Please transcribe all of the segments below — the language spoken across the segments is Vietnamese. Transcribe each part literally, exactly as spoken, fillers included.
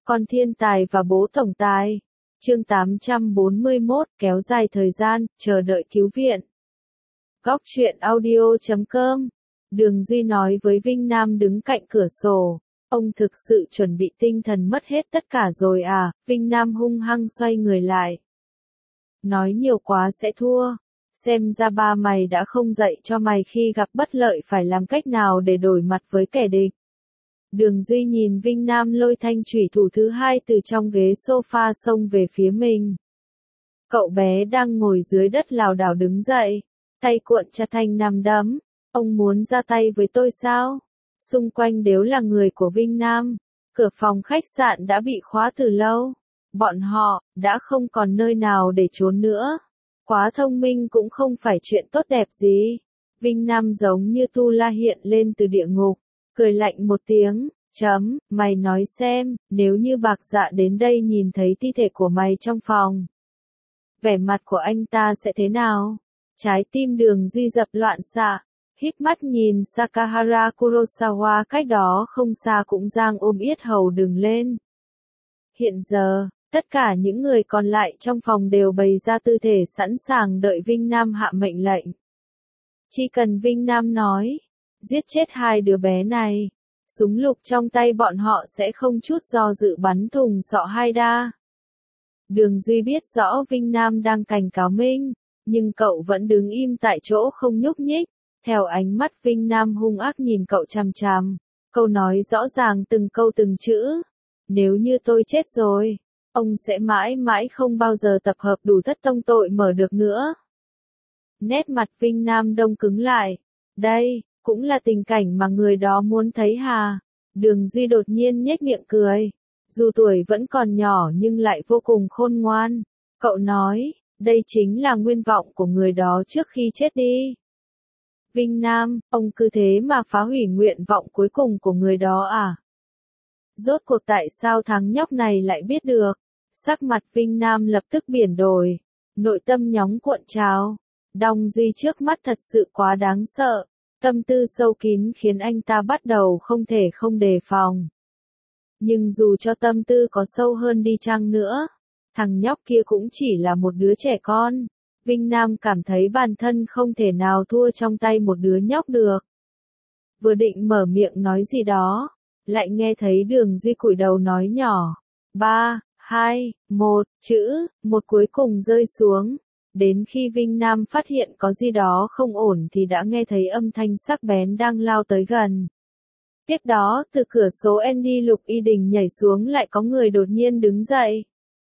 Con thiên tài và bố tổng tài. Chương tám trăm bốn mươi mốt, kéo dài thời gian, chờ đợi cứu viện. Góc truyện audio chấm com. Đường Duy nói với Vinh Nam đứng cạnh cửa sổ. Ông thực sự chuẩn bị tinh thần mất hết tất cả rồi à? Vinh Nam hung hăng xoay người lại. Nói nhiều quá sẽ thua. Xem ra ba mày đã không dạy cho mày khi gặp bất lợi phải làm cách nào để đổi mặt với kẻ địch. Đường Duy nhìn Vinh Nam lôi thanh chủy thủ thứ hai từ trong ghế sofa xông về phía mình. Cậu bé đang ngồi dưới đất lảo đảo đứng dậy, tay cuộn chặt thành nắm đấm. Ông muốn ra tay với tôi sao? Xung quanh đều là người của Vinh Nam. Cửa phòng khách sạn đã bị khóa từ lâu. Bọn họ đã không còn nơi nào để trốn nữa. Quá thông minh cũng không phải chuyện tốt đẹp gì. Vinh Nam giống như Tu La hiện lên từ địa ngục, cười lạnh một tiếng, chấm, mày nói xem, nếu như Bạc Dạ đến đây nhìn thấy thi thể của mày trong phòng, vẻ mặt của anh ta sẽ thế nào? Trái tim Đường Duy dập loạn xạ, híp mắt nhìn Sakahara Kurosawa cách đó không xa cũng giang ôm yết hầu đừng lên. Hiện giờ, tất cả những người còn lại trong phòng đều bày ra tư thế sẵn sàng đợi Vinh Nam hạ mệnh lệnh. Chỉ cần Vinh Nam nói, giết chết hai đứa bé này, súng lục trong tay bọn họ sẽ không chút do dự bắn thùng sọ hai đa. Đường Duy biết rõ Vinh Nam đang cảnh cáo mình, nhưng cậu vẫn đứng im tại chỗ không nhúc nhích. Theo ánh mắt Vinh Nam hung ác nhìn cậu chằm chằm, câu nói rõ ràng từng câu từng chữ. Nếu như tôi chết rồi, ông sẽ mãi mãi không bao giờ tập hợp đủ thất tông tội mở được nữa. Nét mặt Vinh Nam đông cứng lại. Đây, cũng là tình cảnh mà người đó muốn thấy hà? Đường Duy đột nhiên nhếch miệng cười. Dù tuổi vẫn còn nhỏ nhưng lại vô cùng khôn ngoan. Cậu nói, đây chính là nguyên vọng của người đó trước khi chết đi. Vinh Nam, ông cứ thế mà phá hủy nguyện vọng cuối cùng của người đó à? Rốt cuộc tại sao thằng nhóc này lại biết được? Sắc mặt Vinh Nam lập tức biển đổi. Nội tâm nhóng cuộn trào. Đong Duy trước mắt thật sự quá đáng sợ. Tâm tư sâu kín khiến anh ta bắt đầu không thể không đề phòng. Nhưng dù cho tâm tư có sâu hơn đi chăng nữa, thằng nhóc kia cũng chỉ là một đứa trẻ con. Vinh Nam cảm thấy bản thân không thể nào thua trong tay một đứa nhóc được. Vừa định mở miệng nói gì đó, lại nghe thấy Đường Duy cúi đầu nói nhỏ. Ba, hai, một, chữ, một cuối cùng rơi xuống. Đến khi Vinh Nam phát hiện có gì đó không ổn thì đã nghe thấy âm thanh sắc bén đang lao tới gần. Tiếp đó, từ cửa số Andy Lục Y Đình nhảy xuống lại có người đột nhiên đứng dậy.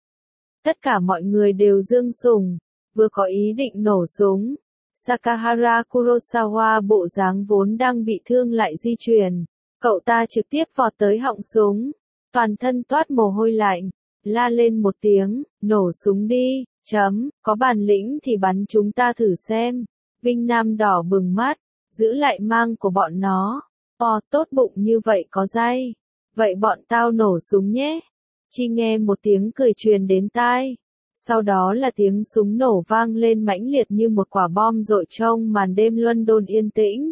Tất cả mọi người đều dương sùng, vừa có ý định nổ súng. Sakahara Kurosawa bộ dáng vốn đang bị thương lại di chuyển. Cậu ta trực tiếp vọt tới họng súng, toàn thân toát mồ hôi lạnh, la lên một tiếng, nổ súng đi, chấm, có bản lĩnh thì bắn chúng ta thử xem. Vinh Nam đỏ bừng mắt, giữ lại mang của bọn nó. Ồ, tốt bụng như vậy có dây. Vậy bọn tao nổ súng nhé. Chỉ nghe một tiếng cười truyền đến tai. Sau đó là tiếng súng nổ vang lên mãnh liệt như một quả bom dội trong màn đêm London yên tĩnh.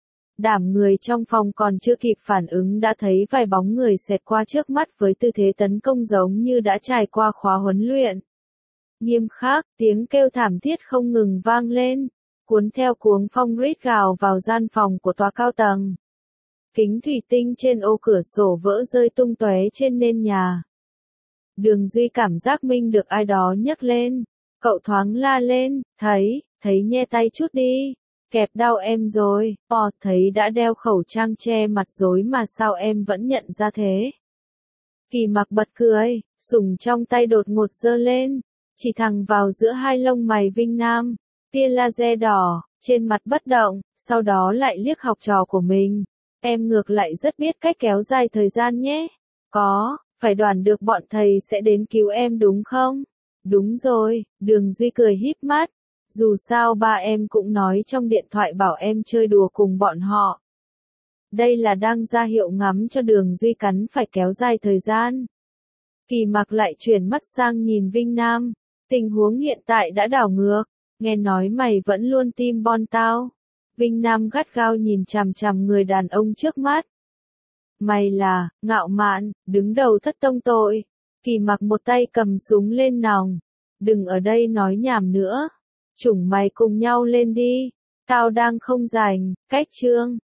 Đảm người trong phòng còn chưa kịp phản ứng đã thấy vài bóng người xẹt qua trước mắt với tư thế tấn công giống như đã trải qua khóa huấn luyện. Nghiêm khắc, tiếng kêu thảm thiết không ngừng vang lên, cuốn theo cuống phong rít gào vào gian phòng của tòa cao tầng. Kính thủy tinh trên ô cửa sổ vỡ rơi tung tóe trên nền nhà. Đường Duy cảm giác mình được ai đó nhấc lên. Cậu thoáng la lên, thấy, thấy nhe tay chút đi. Kẹp đau em rồi, ồ, thấy đã đeo khẩu trang che mặt rồi mà sao em vẫn nhận ra thế? Kỳ Mặc bật cười, súng trong tay đột ngột giơ lên, chỉ thẳng vào giữa hai lông mày Vinh Nam, tia laser đỏ, trên mặt bất động, sau đó lại liếc học trò của mình. Em ngược lại rất biết cách kéo dài thời gian nhé. Có, phải đoán được bọn thầy sẽ đến cứu em đúng không? Đúng rồi, Đường Duy cười híp mắt. Dù sao ba em cũng nói trong điện thoại bảo em chơi đùa cùng bọn họ. Đây là đang ra hiệu ngắm cho Đường Duy cắn phải kéo dài thời gian. Kỳ Mặc lại chuyển mắt sang nhìn Vinh Nam. Tình huống hiện tại đã đảo ngược. Nghe nói mày vẫn luôn tim bon tao. Vinh Nam gắt gao nhìn chằm chằm người đàn ông trước mắt. Mày là, Ngạo Mạn, đứng đầu thất tông tội. Kỳ Mặc một tay cầm súng lên nòng. Đừng ở đây nói nhảm nữa. Chủng mày cùng nhau lên đi. Tao đang không rảnh, cách chương.